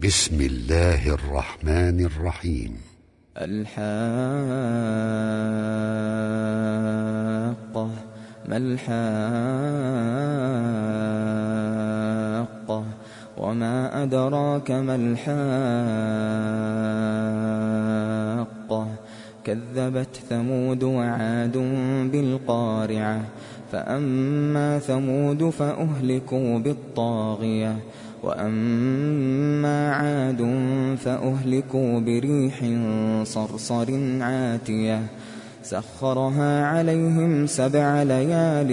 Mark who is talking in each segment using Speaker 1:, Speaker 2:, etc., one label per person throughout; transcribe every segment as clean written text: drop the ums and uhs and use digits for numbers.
Speaker 1: بسم الله الرحمن الرحيم.
Speaker 2: الحاقة ما الحاقة وما أدراك ما الحاقة كذبت ثمود وعاد بالقارعة فأما ثمود فأهلكوا بالطاغية وأما عاد فأهلكوا بريح صرصر عاتية سخرها عليهم 7 ليال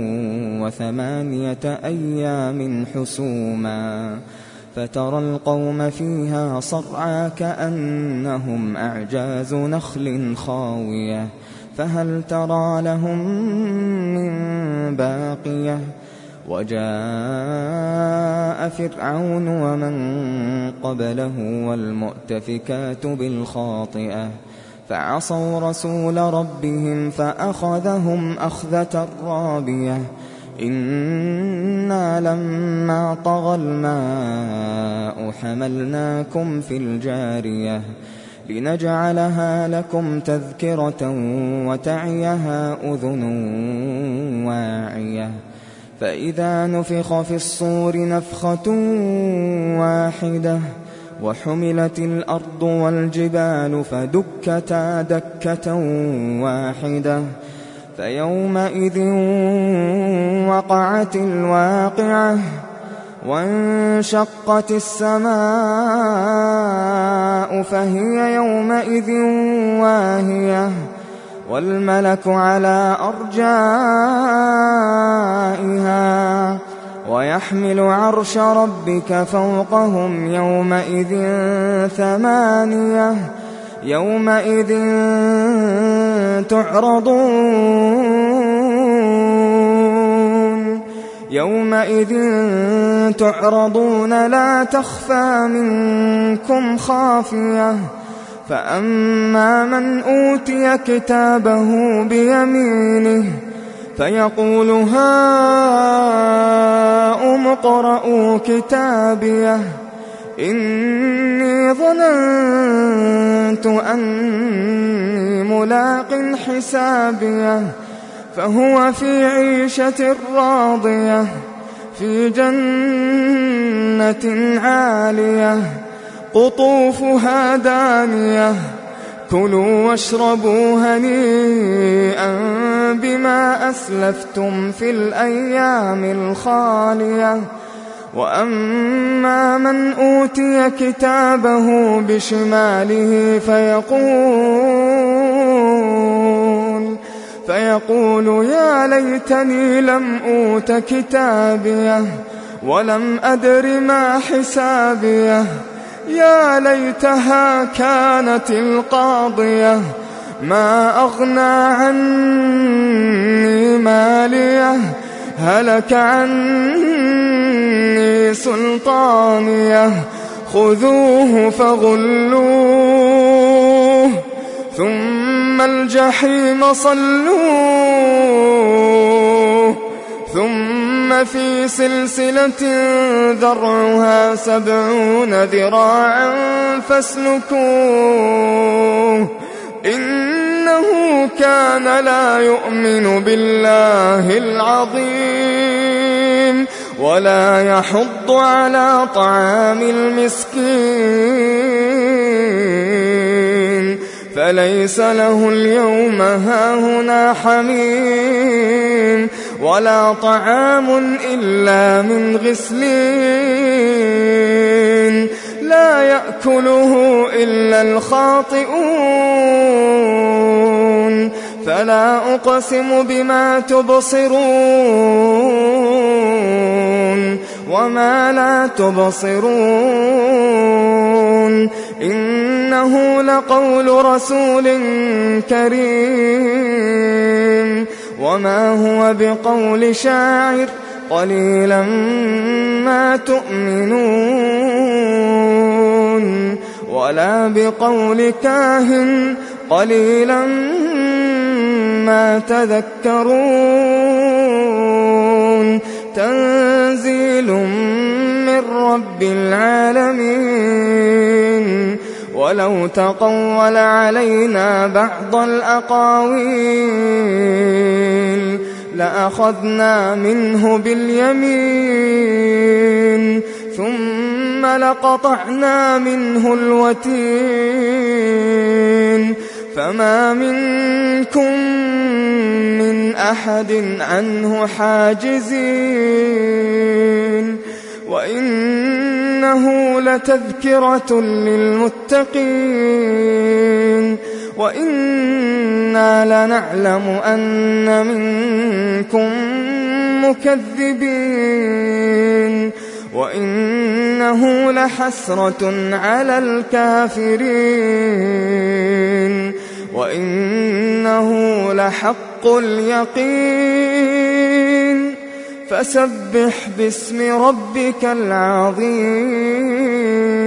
Speaker 2: و8 أيام حسوما فترى القوم فيها صرعى كأنهم أعجاز نخل خاوية فهل ترى لهم من باقية وجاء فرعون ومن قبله والمؤتفكات بالخاطئة فعصوا رسول ربهم فأخذهم أخذة رابية إنا لما طغى الماء حملناكم في الجارية لنجعلها لكم تذكرة وتعيها أذن واعية فإذا نفخ في الصور نفخة واحدة وحملت الأرض والجبال فدكتا دكة واحدة فيومئذ وقعت الواقعة وانشقت السماء فهي يومئذ واهية والملك على أرجائها ويحمل عرش ربك فوقهم يومئذ 8 يومئذ تعرضون لا تخفى منكم خافية فأما من أوتي كتابه بيمينه فيقول هاؤم اقرءوا كتابيه إني ظننت أني ملاق حسابيه فهو في عيشة راضية في جنة عالية قطوفها دانية كلوا واشربوا هنيئا بما أسلفتم في الأيام الخالية وأما من أوتي كتابه بشماله فيقول يا ليتني لم أوت كتابيه ولم أدر ما حسابيه يا ليتها كانت القاضية ما أغنى عني ماليه هلك عني سلطانيه خذوه فغلوه ثم الجحيم صلوه ثم في سلسلة ذرعها 70 ذراعا فاسلكوه إنه كان لا يؤمن بالله العظيم ولا يحض على طعام المسكين فليس له اليوم هاهنا حميم ولا طعام إلا من غسلين لا يأكله إلا الخاطئون فلا أقسم بما تبصرون وما لا تبصرون إنه لقول رسول كريم وما هو بقول شاعر قليلا ما تؤمنون ولا بقول كاهن قليلا ما تذكرون تنزيل من من رب العالمين ولو تقول علينا بعض الأقاويل لأخذنا منه باليمين ثم لقطعنا منه الوتين فما منكم من أحد عنه حاجزين وإنه لتذكرة للمتقين وإنا لنعلم أن منكم مكذبين وإنه لحسرة على الكافرين وإنه لحق اليقين فسبح باسم ربك العظيم.